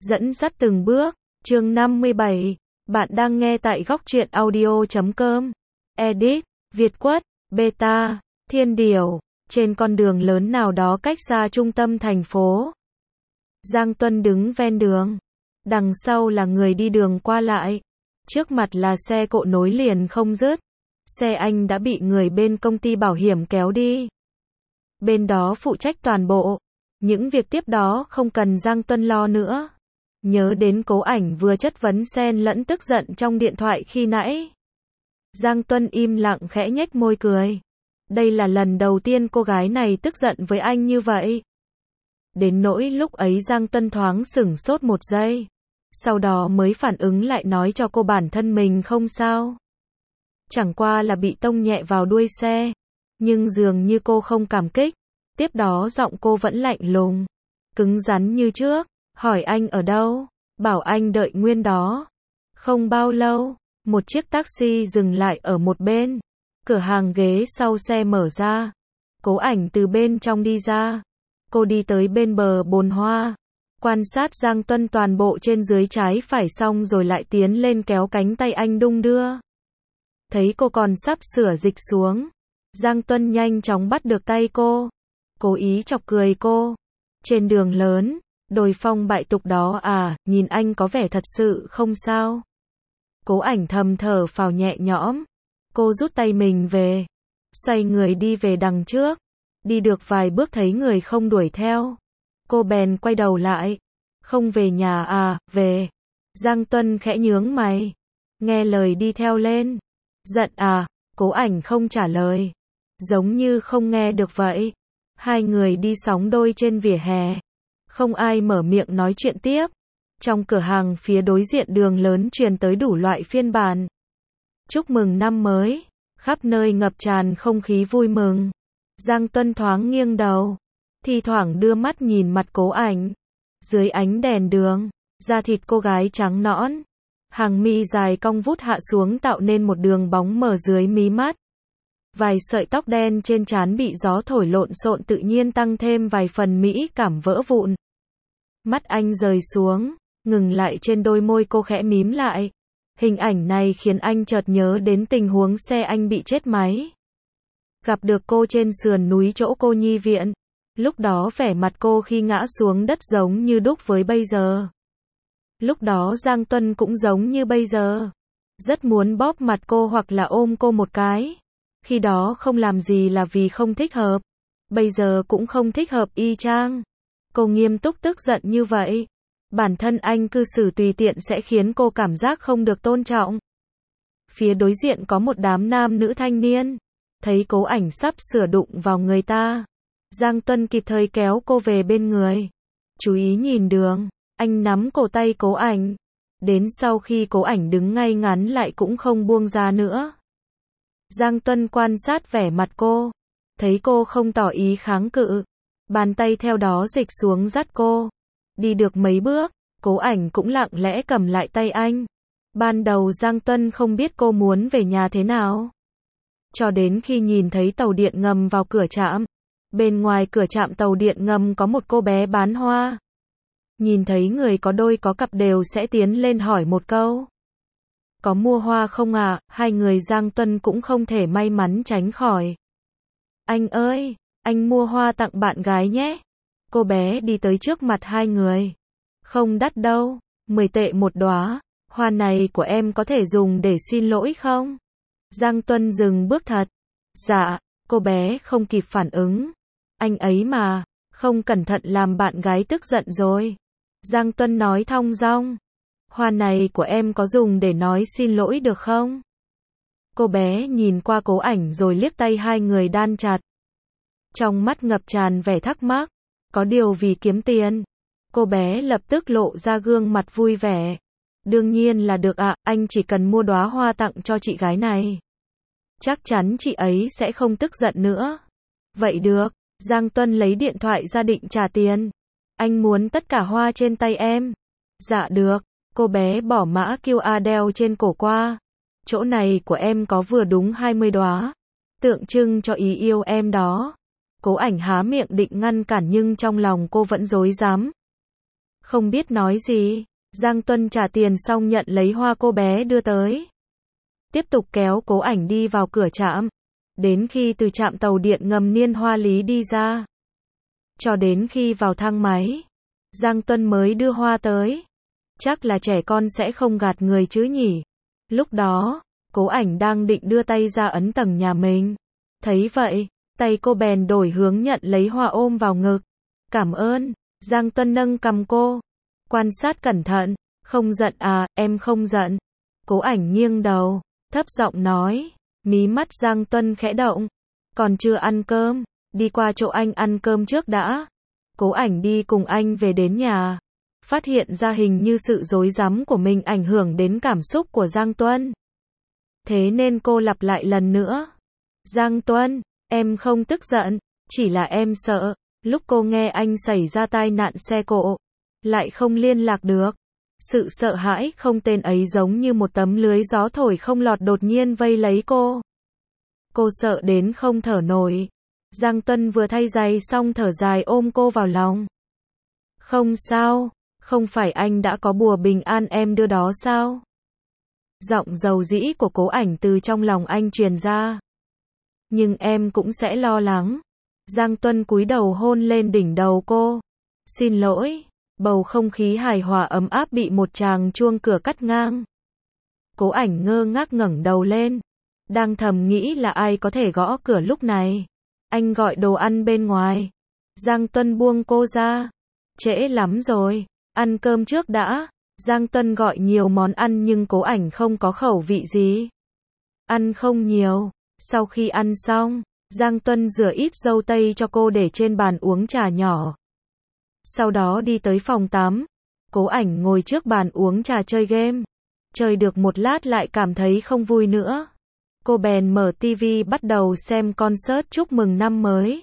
Dẫn dắt từng bước, chương 57, bạn đang nghe tại góc truyện audio.com, edit, Việt Quất, beta, Thiên Điểu, trên con đường lớn nào đó cách xa trung tâm thành phố. Giang Tuân đứng ven đường, đằng sau là người đi đường qua lại, trước mặt là xe cộ nối liền không dứt, xe anh đã bị người bên công ty bảo hiểm kéo đi. Bên đó phụ trách toàn bộ, những việc tiếp đó không cần Giang Tuân lo nữa. Nhớ đến Cố Ảnh vừa chất vấn xen lẫn tức giận trong điện thoại khi nãy. Giang Tuân im lặng khẽ nhếch môi cười. Đây là lần đầu tiên cô gái này tức giận với anh như vậy. Đến nỗi lúc ấy Giang Tuân thoáng sửng sốt một giây. Sau đó mới phản ứng lại nói cho cô bản thân mình không sao. Chẳng qua là bị tông nhẹ vào đuôi xe. Nhưng dường như cô không cảm kích. Tiếp đó giọng cô vẫn lạnh lùng, cứng rắn như trước. Hỏi anh ở đâu? Bảo anh đợi nguyên đó. Không bao lâu, một chiếc taxi dừng lại ở một bên. Cửa hàng ghế sau xe mở ra. Cố Ảnh từ bên trong đi ra. Cô đi tới bên bờ bồn hoa. Quan sát Giang Tuân toàn bộ trên dưới trái phải xong rồi lại tiến lên kéo cánh tay anh đung đưa. Thấy cô còn sắp sửa dịch xuống. Giang Tuân nhanh chóng bắt được tay cô. Cố ý chọc cười cô. Trên đường lớn. Đồi phong bại tục đó à, nhìn anh có vẻ thật sự không sao. Cố Ảnh thầm thở phào nhẹ nhõm. Cô rút tay mình về. Xoay người đi về đằng trước. Đi được vài bước thấy người không đuổi theo. Cô bèn quay đầu lại. Không về nhà à, về. Giang Tuân khẽ nhướng mày. Nghe lời đi theo lên. Giận à, Cố Ảnh không trả lời. Giống như không nghe được vậy. Hai người đi sóng đôi trên vỉa hè. Không ai mở miệng nói chuyện tiếp. Trong cửa hàng phía đối diện đường lớn truyền tới đủ loại phiên bản. Chúc mừng năm mới. Khắp nơi ngập tràn không khí vui mừng. Giang Tuân thoáng nghiêng đầu. Thi thoảng đưa mắt nhìn mặt Cố Ảnh. Dưới ánh đèn đường, da thịt cô gái trắng nõn. Hàng mi dài cong vút hạ xuống tạo nên một đường bóng mờ dưới mí mắt. Vài sợi tóc đen trên trán bị gió thổi lộn xộn tự nhiên tăng thêm vài phần mỹ cảm vỡ vụn. Mắt anh rời xuống, ngừng lại trên đôi môi cô khẽ mím lại. Hình ảnh này khiến anh chợt nhớ đến tình huống xe anh bị chết máy. Gặp được cô trên sườn núi chỗ cô nhi viện. Lúc đó vẻ mặt cô khi ngã xuống đất giống như đúc với bây giờ. Lúc đó Giang Tuân cũng giống như bây giờ. Rất muốn bóp mặt cô hoặc là ôm cô một cái. Khi đó không làm gì là vì không thích hợp. Bây giờ cũng không thích hợp y chang. Cô nghiêm túc tức giận như vậy. Bản thân anh cư xử tùy tiện sẽ khiến cô cảm giác không được tôn trọng. Phía đối diện có một đám nam nữ thanh niên. Thấy Cố Ảnh sắp sửa đụng vào người ta. Giang Tuân kịp thời kéo cô về bên người. Chú ý nhìn đường. Anh nắm cổ tay Cố Ảnh. Đến sau khi Cố Ảnh đứng ngay ngắn lại cũng không buông ra nữa. Giang Tuân quan sát vẻ mặt cô. Thấy cô không tỏ ý kháng cự. Bàn tay theo đó dịch xuống dắt cô. Đi được mấy bước, Cố Ảnh cũng lặng lẽ cầm lại tay anh. Ban đầu Giang Tuân không biết cô muốn về nhà thế nào. Cho đến khi nhìn thấy tàu điện ngầm vào cửa trạm. Bên ngoài cửa trạm tàu điện ngầm có một cô bé bán hoa. Nhìn thấy người có đôi có cặp đều sẽ tiến lên hỏi một câu. Có mua hoa không ạ? Hai người Giang Tuân cũng không thể may mắn tránh khỏi. Anh ơi, anh mua hoa tặng bạn gái nhé. Cô bé đi tới trước mặt hai người. Không đắt đâu, 10 tệ một đóa. Hoa này của em có thể dùng để xin lỗi không? Giang Tuân dừng bước thật. Dạ, cô bé không kịp phản ứng. Anh ấy mà, không cẩn thận làm bạn gái tức giận rồi. Giang Tuân nói thong dong. Hoa này của em có dùng để nói xin lỗi được không? Cô bé nhìn qua Cố Ảnh rồi liếc tay hai người đan chặt. Trong mắt ngập tràn vẻ thắc mắc. Có điều vì kiếm tiền. Cô bé lập tức lộ ra gương mặt vui vẻ. Đương nhiên là được ạ, anh chỉ cần mua đóa hoa tặng cho chị gái này. Chắc chắn chị ấy sẽ không tức giận nữa. Vậy được, Giang Tuân lấy điện thoại ra định trả tiền. Anh muốn tất cả hoa trên tay em. Dạ được, cô bé bỏ mã QR đeo trên cổ qua. Chỗ này của em có vừa đúng 20 đóa. Tượng trưng cho ý yêu em đó. Cố Ảnh há miệng định ngăn cản nhưng trong lòng cô vẫn rối rắm. Không biết nói gì. Giang Tuân trả tiền xong nhận lấy hoa cô bé đưa tới. Tiếp tục kéo Cố Ảnh đi vào cửa trạm. Đến khi từ trạm tàu điện ngầm Niên Hoa Lý đi ra. Cho đến khi vào thang máy. Giang Tuân mới đưa hoa tới. Chắc là trẻ con sẽ không gạt người chứ nhỉ. Lúc đó, Cố Ảnh đang định đưa tay ra ấn tầng nhà mình. Thấy vậy, tay cô bèn đổi hướng nhận lấy hoa ôm vào ngực. Cảm ơn. Giang Tuân nâng cằm cô. Quan sát cẩn thận. Không giận à, em không giận. Cố Ảnh nghiêng đầu, thấp giọng nói. Mí mắt Giang Tuân khẽ động. Còn chưa ăn cơm, đi qua chỗ anh ăn cơm trước đã. Cố Ảnh đi cùng anh về đến nhà. Phát hiện ra hình như sự rối rắm của mình ảnh hưởng đến cảm xúc của Giang Tuân. Thế nên cô lặp lại lần nữa. Giang Tuân, em không tức giận, chỉ là em sợ. Lúc cô nghe anh xảy ra tai nạn xe cộ, lại không liên lạc được. Sự sợ hãi không tên ấy giống như một tấm lưới gió thổi không lọt đột nhiên vây lấy cô. Cô sợ đến không thở nổi. Giang Tuân vừa thay giày xong thở dài ôm cô vào lòng. Không sao, không phải anh đã có bùa bình an em đưa đó sao? Giọng dầu dĩ của Cố Ảnh từ trong lòng anh truyền ra. Nhưng em cũng sẽ lo lắng. Giang Tuân cúi đầu hôn lên đỉnh đầu cô. Xin lỗi. Bầu không khí hài hòa ấm áp bị một tràng chuông cửa cắt ngang. Cố Ảnh ngơ ngác ngẩng đầu lên. Đang thầm nghĩ là ai có thể gõ cửa lúc này. Anh gọi đồ ăn bên ngoài. Giang Tuân buông cô ra. Trễ lắm rồi, ăn cơm trước đã. Giang Tuân gọi nhiều món ăn nhưng Cố Ảnh không có khẩu vị gì. Ăn không nhiều. Sau khi ăn xong, Giang Tuân rửa ít dâu tây cho cô để trên bàn uống trà nhỏ. Sau đó đi tới phòng tắm. Cố Ảnh ngồi trước bàn uống trà chơi game. Chơi được một lát lại cảm thấy không vui nữa. Cô bèn mở tivi bắt đầu xem concert chúc mừng năm mới.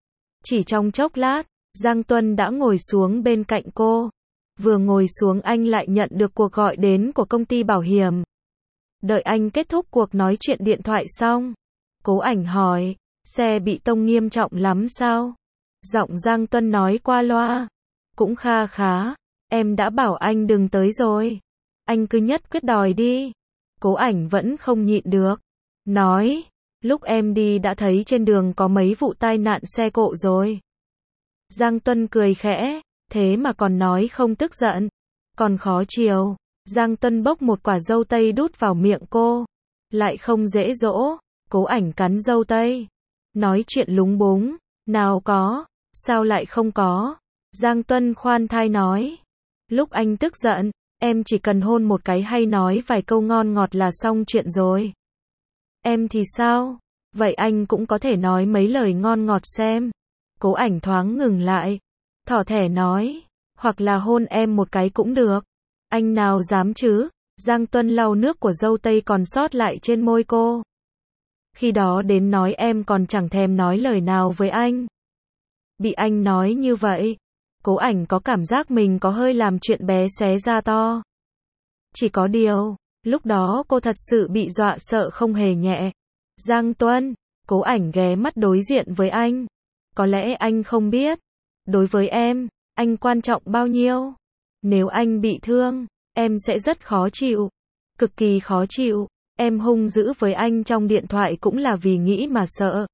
Chỉ trong chốc lát, Giang Tuân đã ngồi xuống bên cạnh cô. Vừa ngồi xuống anh lại nhận được cuộc gọi đến của công ty bảo hiểm. Đợi anh kết thúc cuộc nói chuyện điện thoại xong, Cố Ảnh hỏi, xe bị tông nghiêm trọng lắm sao? Giọng Giang Tuân nói qua loa. Cũng kha khá, em đã bảo anh đừng tới rồi. Anh cứ nhất quyết đòi đi. Cố Ảnh vẫn không nhịn được. Nói, lúc em đi đã thấy trên đường có mấy vụ tai nạn xe cộ rồi. Giang Tuân cười khẽ, thế mà còn nói không tức giận. Còn khó chiều. Giang Tuân bốc một quả dâu tây đút vào miệng cô. Lại không dễ dỗ. Cố Ảnh cắn dâu tây. Nói chuyện lúng búng. Nào có, sao lại không có? Giang Tuân khoan thai nói. Lúc anh tức giận, em chỉ cần hôn một cái hay nói vài câu ngon ngọt là xong chuyện rồi. Em thì sao? Vậy anh cũng có thể nói mấy lời ngon ngọt xem. Cố Ảnh thoáng ngừng lại. Thỏ thẻ nói. Hoặc là hôn em một cái cũng được. Anh nào dám chứ? Giang Tuân lau nước của dâu tây còn sót lại trên môi cô. Khi đó đến nói em còn chẳng thèm nói lời nào với anh. Bị anh nói như vậy, Cố Ảnh có cảm giác mình có hơi làm chuyện bé xé ra to. Chỉ có điều, lúc đó cô thật sự bị dọa sợ không hề nhẹ. Giang Tuân, Cố Ảnh ghé mắt đối diện với anh. Có lẽ anh không biết. Đối với em, anh quan trọng bao nhiêu. Nếu anh bị thương, em sẽ rất khó chịu. Cực kỳ khó chịu. Em hung dữ với anh trong điện thoại cũng là vì nghĩ mà sợ.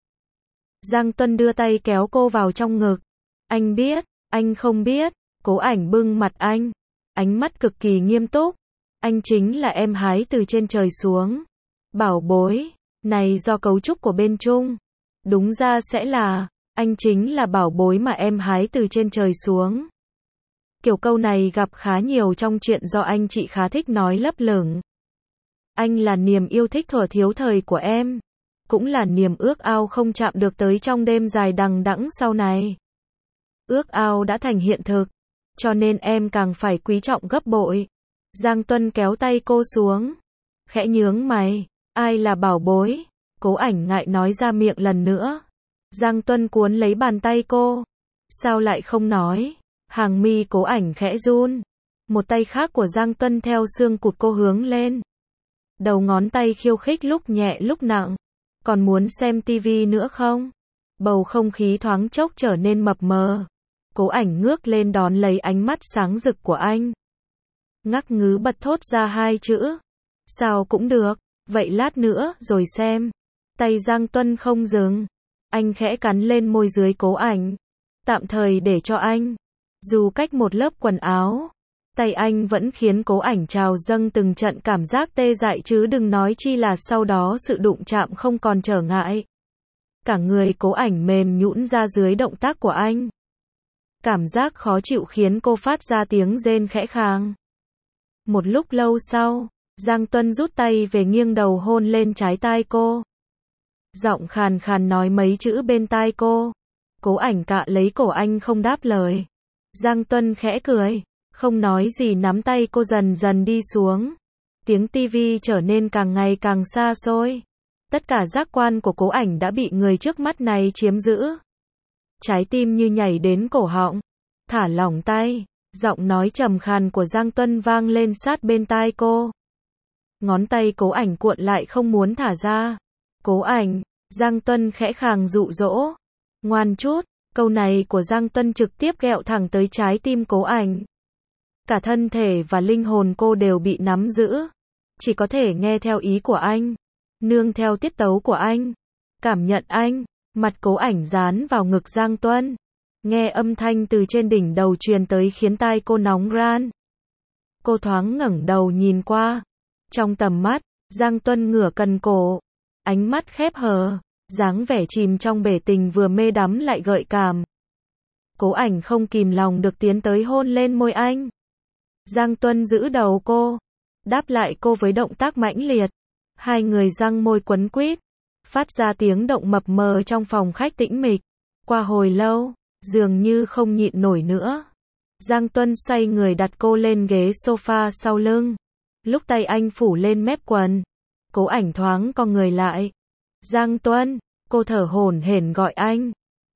Giang Tuân đưa tay kéo cô vào trong ngực. Anh biết, anh không biết. Cố Ảnh bưng mặt anh. Ánh mắt cực kỳ nghiêm túc. Anh chính là em hái từ trên trời xuống. Bảo bối, này do cấu trúc của bên Trung. Đúng ra sẽ là, anh chính là bảo bối mà em hái từ trên trời xuống. Kiểu câu này gặp khá nhiều trong chuyện do anh chị khá thích nói lấp lửng. Anh là niềm yêu thích thuở thiếu thời của em. Cũng là niềm ước ao không chạm được tới trong đêm dài đằng đẵng sau này. Ước ao đã thành hiện thực. Cho nên em càng phải quý trọng gấp bội. Giang Tuân kéo tay cô xuống. Khẽ nhướng mày. Ai là bảo bối? Cố Ảnh ngại nói ra miệng lần nữa. Giang Tuân cuốn lấy bàn tay cô. Sao lại không nói? Hàng mi Cố Ảnh khẽ run. Một tay khác của Giang Tuân theo xương cụt cô hướng lên. Đầu ngón tay khiêu khích lúc nhẹ lúc nặng. Còn muốn xem tivi nữa không? Bầu không khí thoáng chốc trở nên mập mờ. Cố Ảnh ngước lên đón lấy ánh mắt sáng rực của anh. Ngắc ngứ bật thốt ra hai chữ. Sao cũng được, vậy lát nữa rồi xem. Tay Giang Tuân không dừng. Anh khẽ cắn lên môi dưới Cố Ảnh. Tạm thời để cho anh. Dù cách một lớp quần áo, tay anh vẫn khiến Cố Ảnh trào dâng từng trận cảm giác tê dại chứ đừng nói chi là sau đó sự đụng chạm không còn trở ngại. Cả người Cố Ảnh mềm nhũn ra dưới động tác của anh. Cảm giác khó chịu khiến cô phát ra tiếng rên khẽ khàng. Một lúc lâu sau, Giang Tuân rút tay về nghiêng đầu hôn lên trái tai cô. Giọng khàn khàn nói mấy chữ bên tai cô. Cố Ảnh cạ lấy cổ anh không đáp lời. Giang Tuân khẽ cười, không nói gì nắm tay cô dần dần đi xuống. Tiếng tivi trở nên càng ngày càng xa xôi. Tất cả giác quan của Cố Ảnh đã bị người trước mắt này chiếm giữ. Trái tim như nhảy đến cổ họng. Thả lỏng tay, giọng nói trầm khàn của Giang Tuân vang lên sát bên tai cô. Ngón tay Cố Ảnh cuộn lại không muốn thả ra. Cố Ảnh, Giang Tuân khẽ khàng dụ dỗ. Ngoan chút, câu này của Giang Tuân trực tiếp ghẹo thẳng tới trái tim Cố Ảnh. Cả thân thể và linh hồn cô đều bị nắm giữ. Chỉ có thể nghe theo ý của anh. Nương theo tiết tấu của anh. Cảm nhận anh. Mặt Cố Ảnh dán vào ngực Giang Tuân. Nghe âm thanh từ trên đỉnh đầu truyền tới khiến tai cô nóng ran. Cô thoáng ngẩng đầu nhìn qua. Trong tầm mắt, Giang Tuân ngửa cần cổ. Ánh mắt khép hờ, dáng vẻ chìm trong bể tình vừa mê đắm lại gợi cảm. Cố Ảnh không kìm lòng được tiến tới hôn lên môi anh. Giang Tuân giữ đầu cô, đáp lại cô với động tác mãnh liệt. Hai người răng môi quấn quýt, phát ra tiếng động mập mờ trong phòng khách tĩnh mịch. Qua hồi lâu, dường như không nhịn nổi nữa. Giang Tuân xoay người đặt cô lên ghế sofa sau lưng. Lúc tay anh phủ lên mép quần, Cố Ảnh thoáng co người lại. Giang Tuân, cô thở hổn hển gọi anh.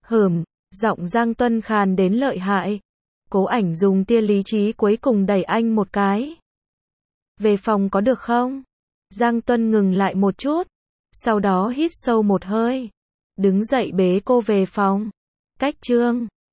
Giọng Giang Tuân khàn đến lợi hại. Cố Ảnh dùng tia lý trí cuối cùng đẩy anh một cái. Về phòng có được không? Giang Tuân ngừng lại một chút, sau đó hít sâu một hơi. Đứng dậy bế cô về phòng. Cách chương